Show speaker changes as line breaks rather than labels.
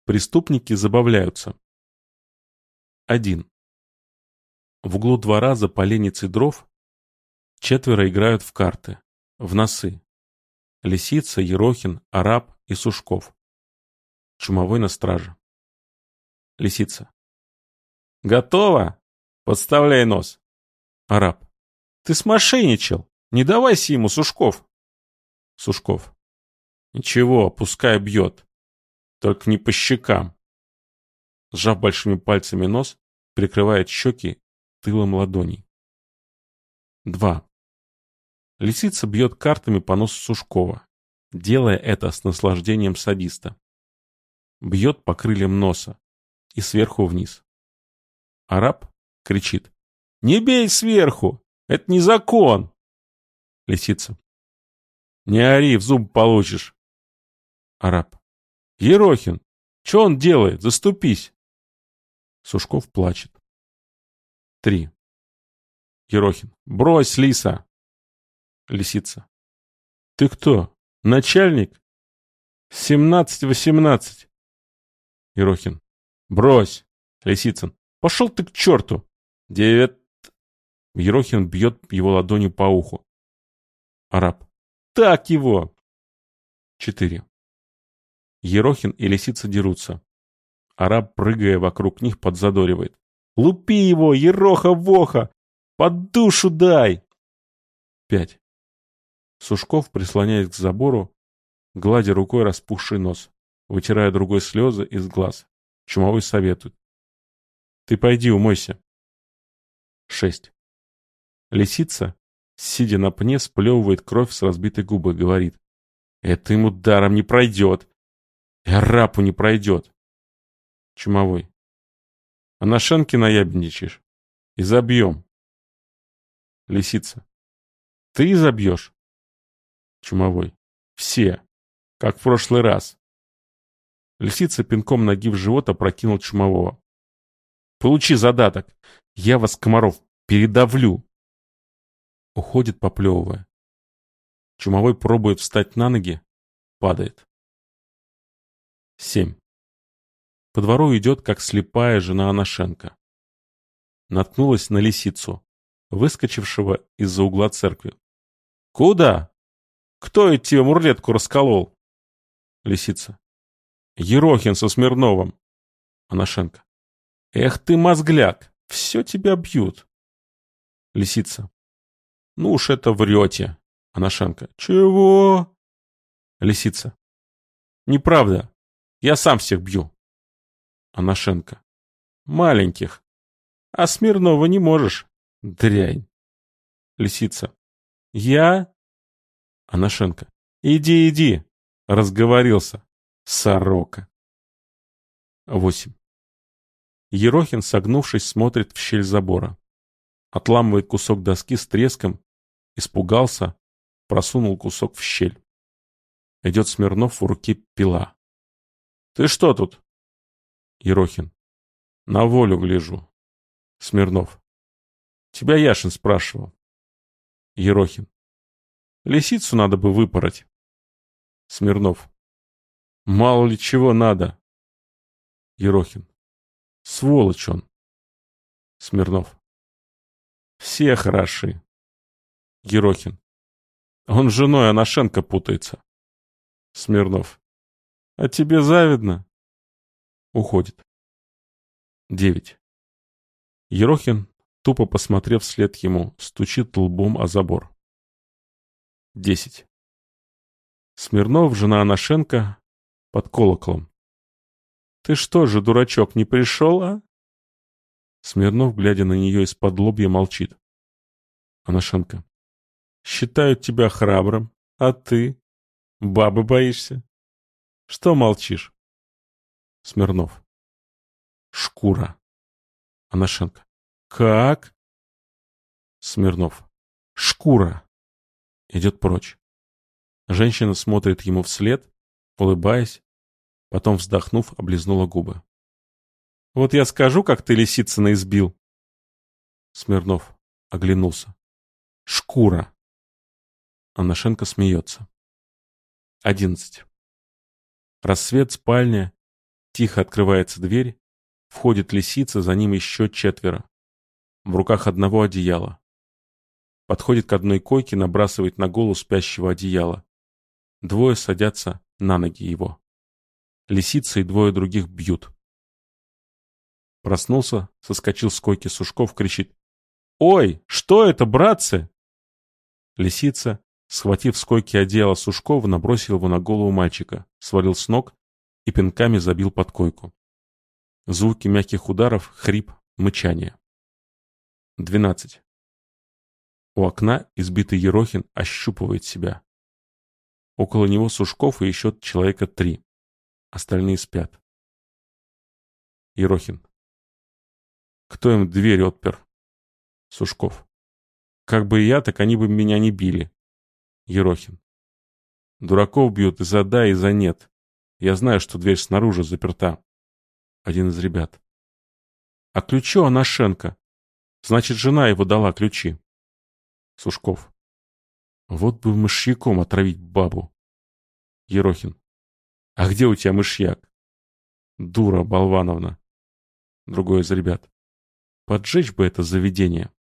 Преступники забавляются. 1. В углу двора за поленницей дров 4 играют в карты, в носы. Лисица, Ерохин, Араб и Сушков. Чумовой на страже. Лисица. Готово? Подставляй нос. Араб. Ты смошенничал. Не давайся ему, Сушков. Сушков. Ничего, пускай бьет. Только не по щекам. Сжав большими пальцами нос, прикрывает щеки тылом ладоней. 2. Лисица бьет картами по носу Сушкова, делая это с наслаждением садиста. Бьет по крыльям носа и сверху вниз. Араб кричит: «Не бей сверху! Это не закон!» Лисица. «Не ори, в зуб получишь!» Араб. «Ерохин, что он делает? Заступись!» Сушков плачет. 3. Ерохин. «Брось, лиса!» Лисица. «Ты кто? Начальник? 17-18!» Ерохин. «Брось!» Лисицын. «Пошел ты к черту!» 9. Ерохин бьет его ладонью по уху. Араб. «Так его!» 4. Ерохин и Лисица дерутся. Араб, прыгая вокруг них, подзадоривает: «Лупи его, Ероха-воха! Под душу дай!» 5. Сушков прислоняясь к забору, гладя рукой распухший нос, вытирая другой слезы из глаз. Чумовой советует: «Ты пойди умойся». 6. Лисица, сидя на пне, сплевывает кровь с разбитой губы, говорит: «Это ему даром не пройдет. И арапу не пройдет». Чумовой. «А на шенке наябничаешь? И забьем». Лисица. «Ты забьешь?» Чумовой. «Все. Как в прошлый раз». Лисица пинком ноги в живот опрокинул Чумового. «Получи задаток. Я вас, комаров, передавлю». Уходит, поплевывая. Чумовой пробует встать на ноги. Падает. 7. По двору идет, как слепая жена Анашенко. Наткнулась на Лисицу, выскочившего из-за угла церкви. «Куда? Кто это тебе мурлетку расколол?» Лисица. «Ерохин со Смирновым». Анашенко. «Эх ты, мозгляк, все тебя бьют». Лисица. «Ну уж это врете». Анашенко. «Чего?» Лисица. «Неправда. Я сам всех бью». Анашенко. «Маленьких. А Смирнова не можешь. Дрянь». Лисица. «Я?» Анашенко. «Иди, иди». Разговорился. Сорока. 8. Ерохин, согнувшись, смотрит в щель забора. Отламывает кусок доски с треском. Испугался. Просунул кусок в щель. Идет Смирнов, в руке пила. «Ты что тут?» Ерохин. «На волю гляжу». Смирнов. «Тебя Яшин спрашивал». Ерохин. «Лисицу надо бы выпороть». Смирнов. «Мало ли чего надо». Ерохин. «Сволочь он». Смирнов. «Все хороши». Ерохин. «Он с женой Анашенко путается». Смирнов. «А тебе завидно?» Уходит. 9. Ерохин, тупо посмотрев вслед ему, стучит лбом о забор. 10. Смирнов, жена Анашенко, под колоколом. «Ты что же, дурачок, не пришел, а?» Смирнов, глядя на нее из-под лобья, молчит. Анашенко. «Считают тебя храбрым, а ты? Бабы боишься? Что молчишь?» Смирнов. «Шкура». Анашенко. «Как?» Смирнов. «Шкура». Идет прочь. Женщина смотрит ему вслед, улыбаясь, потом, вздохнув, облизнула губы. «Вот я скажу, как ты Лисицына избил». Смирнов оглянулся. «Шкура». Анашенко смеется. 11. Рассвет, спальня. Тихо открывается дверь. Входит Лисица, за ним еще 4. В руках одного одеяла. Подходит к одной койке, набрасывает на голову спящего одеяло. 2 садятся на ноги его. Лисица и 2 других бьют. Проснулся, соскочил с койки Сушков, кричит: «Ой, что это, братцы?» Лисица, схватив с койки одеяло Сушкова, набросил его на голову мальчика, свалил с ног и пинками забил под койку. Звуки мягких ударов, хрип, мычание. 12. У окна избитый Ерохин ощупывает себя. Около него Сушков и еще человека 3. Остальные спят. Ерохин. Кто им дверь отпер? Сушков. Как бы и я, так они бы меня не били. Ерохин. Дураков бьют и за да, и за нет. Я знаю, что дверь снаружи заперта. Один из ребят. А ключи у Анашенко. Значит, жена его дала ключи. Сушков. Вот бы мышьяком отравить бабу. Ерохин. А где у тебя мышьяк? Дура Болвановна. Другой из ребят. Поджечь бы это заведение.